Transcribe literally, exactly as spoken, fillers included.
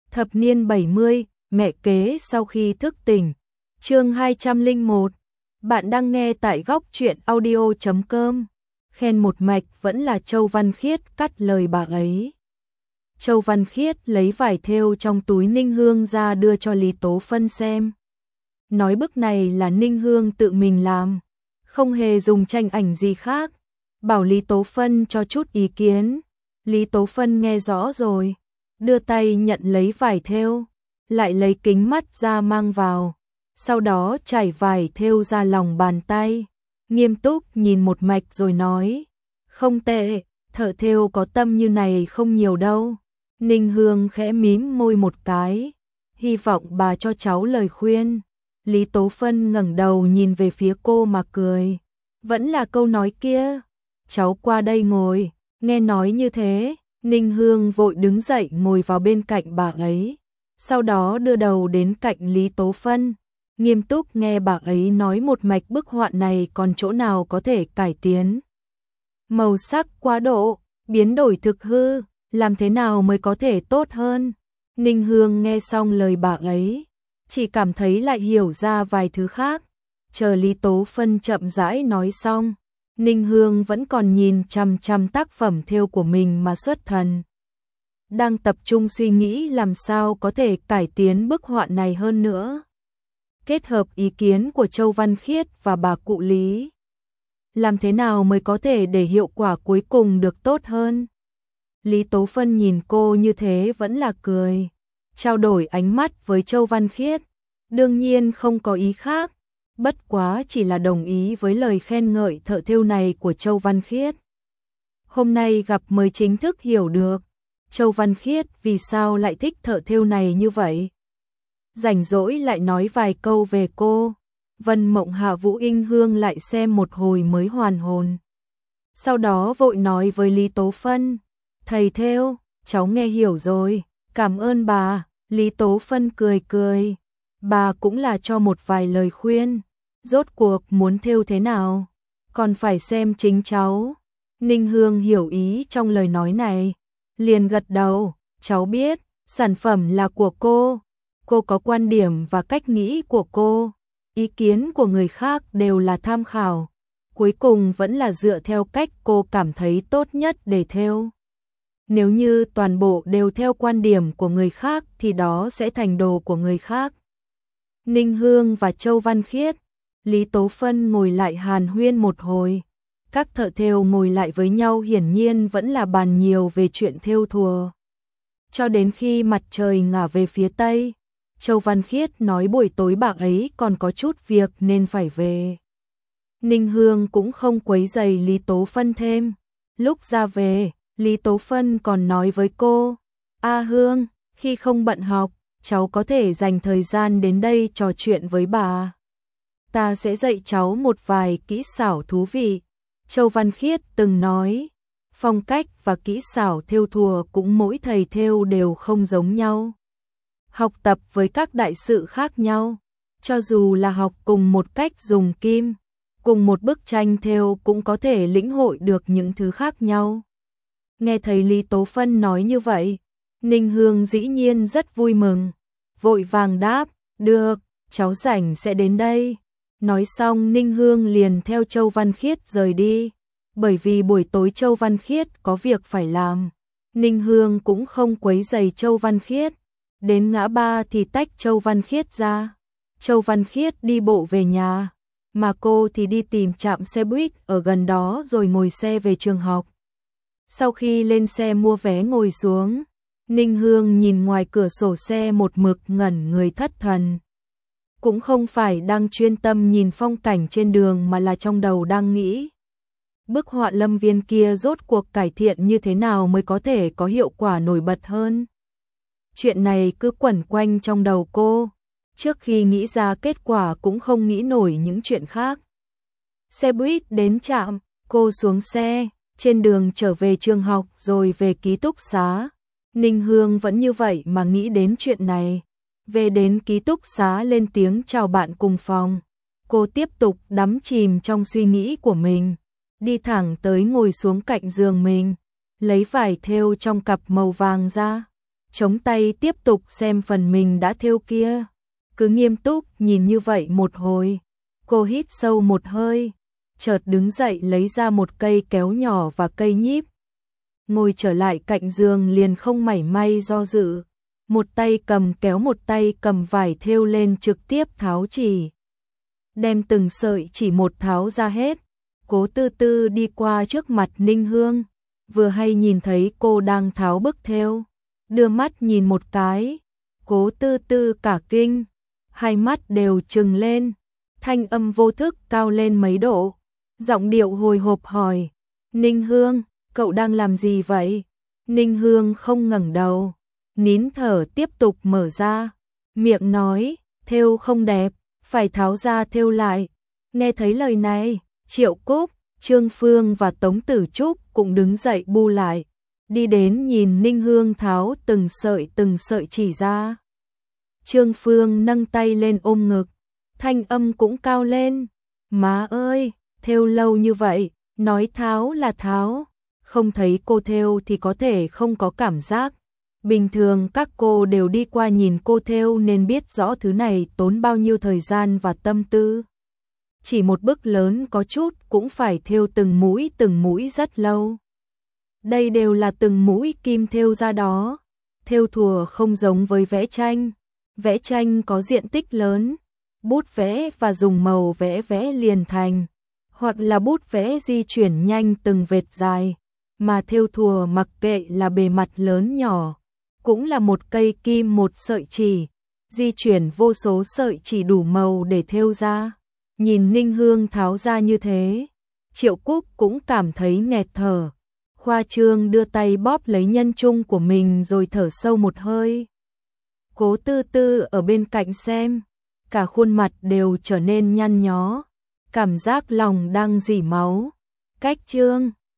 Thập niên bảy mươi, mẹ kế sau khi thức tỉnh. Chương hai trăm lẻ một. Bạn đang nghe tại góc truyện audio chấm com. Khen một mạch vẫn là Châu Văn Khiết cắt lời bà ấy. Châu Văn Khiết lấy vải thêu trong túi Ninh Hương ra đưa cho Lý Tố Phân xem. Nói bức này là Ninh Hương tự mình làm, không hề dùng tranh ảnh gì khác. Bảo Lý Tố Phân cho chút ý kiến. Lý Tố Phân nghe rõ rồi, đưa tay nhận lấy vải thêu, lại lấy kính mắt ra mang vào, sau đó trải vải thêu ra lòng bàn tay, nghiêm túc nhìn một mạch rồi nói, không tệ, thợ thêu có tâm như này không nhiều đâu. Ninh Hương khẽ mím môi một cái, hy vọng bà cho cháu lời khuyên. Lý Tố Phân ngẩng đầu nhìn về phía cô mà cười, vẫn là câu nói kia, cháu qua đây ngồi. Nghe nói như thế, Ninh Hương vội đứng dậy ngồi vào bên cạnh bà ấy, sau đó đưa đầu đến cạnh Lý Tố Phân, nghiêm túc nghe bà ấy nói một mạch bức họa này còn chỗ nào có thể cải tiến. Màu sắc quá độ, biến đổi thực hư, làm thế nào mới có thể tốt hơn? Ninh Hương nghe xong lời bà ấy, chỉ cảm thấy lại hiểu ra vài thứ khác. Chờ Lý Tố Phân chậm rãi nói xong, Ninh Hương vẫn còn nhìn chằm chằm tác phẩm thêu của mình mà xuất thần. Đang tập trung suy nghĩ làm sao có thể cải tiến bức họa này hơn nữa. Kết hợp ý kiến của Châu Văn Khiết và bà cụ Lý. Làm thế nào mới có thể để hiệu quả cuối cùng được tốt hơn? Lý Tố Phân nhìn cô như thế vẫn là cười, trao đổi ánh mắt với Châu Văn Khiết. Đương nhiên không có ý khác, bất quá chỉ là đồng ý với lời khen ngợi thợ thêu này của Châu Văn Khiết. Hôm nay gặp mới chính thức hiểu được Châu Văn Khiết vì sao lại thích thợ thêu này như vậy. Rảnh rỗi lại nói vài câu về cô, Vân Mộng Hạ Vũ Inh Hương lại xem một hồi mới hoàn hồn. Sau đó vội nói với Lý Tố Phân, thầy thêu, cháu nghe hiểu rồi, cảm ơn bà. Lý Tố Phân cười cười, bà cũng là cho một vài lời khuyên. Rốt cuộc muốn thêu thế nào, còn phải xem chính cháu. Ninh Hương hiểu ý trong lời nói này, liền gật đầu, cháu biết, sản phẩm là của cô, cô có quan điểm và cách nghĩ của cô, ý kiến của người khác đều là tham khảo, cuối cùng vẫn là dựa theo cách cô cảm thấy tốt nhất để thêu. Nếu như toàn bộ đều theo quan điểm của người khác thì đó sẽ thành đồ của người khác. Ninh Hương và Châu Văn Khiết, Lý Tố Phân ngồi lại hàn huyên một hồi. Các thợ thêu ngồi lại với nhau hiển nhiên vẫn là bàn nhiều về chuyện thêu thùa. Cho đến khi mặt trời ngả về phía tây, Châu Văn Khiết nói buổi tối bà ấy còn có chút việc nên phải về. Ninh Hương cũng không quấy rầy Lý Tố Phân thêm. Lúc ra về, Lý Tố Phân còn nói với cô, A Hương, khi không bận học, cháu có thể dành thời gian đến đây trò chuyện với bà. Ta sẽ dạy cháu một vài kỹ xảo thú vị. Châu Văn Khiết từng nói, phong cách và kỹ xảo thêu thùa cũng mỗi thầy thêu đều không giống nhau. Học tập với các đại sự khác nhau, cho dù là học cùng một cách dùng kim, cùng một bức tranh thêu cũng có thể lĩnh hội được những thứ khác nhau. Nghe thấy Lý Tố Phân nói như vậy, Ninh Hương dĩ nhiên rất vui mừng, vội vàng đáp, được, cháu rảnh sẽ đến đây. Nói xong Ninh Hương liền theo Châu Văn Khiết rời đi, bởi vì buổi tối Châu Văn Khiết có việc phải làm. Ninh Hương cũng không quấy rầy Châu Văn Khiết, đến ngã ba thì tách Châu Văn Khiết ra. Châu Văn Khiết đi bộ về nhà, mà cô thì đi tìm trạm xe buýt ở gần đó rồi ngồi xe về trường học. Sau khi lên xe mua vé ngồi xuống, Ninh Hương nhìn ngoài cửa sổ xe một mực ngẩn người thất thần. Cũng không phải đang chuyên tâm nhìn phong cảnh trên đường mà là trong đầu đang nghĩ. Bức họa Lâm Viên kia rốt cuộc cải thiện như thế nào mới có thể có hiệu quả nổi bật hơn. Chuyện này cứ quẩn quanh trong đầu cô, trước khi nghĩ ra kết quả cũng không nghĩ nổi những chuyện khác. Xe buýt đến trạm, cô xuống xe, trên đường trở về trường học rồi về ký túc xá. Ninh Hương vẫn như vậy mà nghĩ đến chuyện này. Về đến ký túc xá lên tiếng chào bạn cùng phòng. Cô tiếp tục đắm chìm trong suy nghĩ của mình. Đi thẳng tới ngồi xuống cạnh giường mình. Lấy vải thêu trong cặp màu vàng ra. chống tay tiếp tục xem phần mình đã thêu kia. Cứ nghiêm túc nhìn như vậy một hồi, cô hít sâu một hơi, chợt đứng dậy lấy ra một cây kéo nhỏ và cây nhíp. Ngồi trở lại cạnh giường liền không mảy may do dự, một tay cầm kéo một tay cầm vải thêu lên trực tiếp tháo chỉ. Đem từng sợi chỉ một tháo ra hết. Cố Tư Tư đi qua trước mặt Ninh Hương, vừa hay nhìn thấy cô đang tháo bức thêu, đưa mắt nhìn một cái, Cố Tư Tư cả kinh, hai mắt đều trừng lên, thanh âm vô thức cao lên mấy độ, giọng điệu hồi hộp hỏi, Ninh Hương, cậu đang làm gì vậy? Ninh Hương không ngẩng đầu, nín thở tiếp tục mở ra, miệng nói, thêu không đẹp, phải tháo ra thêu lại. Nghe thấy lời này, Triệu Cúc, Trương Phương và Tống Tử Trúc cũng đứng dậy bu lại, đi đến nhìn Ninh Hương tháo từng sợi từng sợi chỉ ra. Trương Phương nâng tay lên ôm ngực, thanh âm cũng cao lên, má ơi, thêu lâu như vậy, nói tháo là tháo, không thấy cô thêu thì có thể không có cảm giác. Bình thường các cô đều đi qua nhìn cô thêu nên biết rõ thứ này tốn bao nhiêu thời gian và tâm tư. Chỉ một bức lớn có chút cũng phải thêu từng mũi từng mũi rất lâu. Đây đều là từng mũi kim thêu ra đó. Thêu thùa không giống với vẽ tranh. Vẽ tranh có diện tích lớn, bút vẽ và dùng màu vẽ vẽ liền thành, hoặc là bút vẽ di chuyển nhanh từng vệt dài, mà thêu thùa mặc kệ là bề mặt lớn nhỏ, cũng là một cây kim một sợi chỉ, di chuyển vô số sợi chỉ đủ màu để thêu ra. Nhìn Ninh Hương tháo ra như thế, Triệu Cúc cũng cảm thấy nghẹt thở. Khoa Trương đưa tay bóp lấy nhân trung của mình rồi thở sâu một hơi. Cố Tư Tư ở bên cạnh xem, cả khuôn mặt đều trở nên nhăn nhó, cảm giác lòng đang rỉ máu. Cách Trương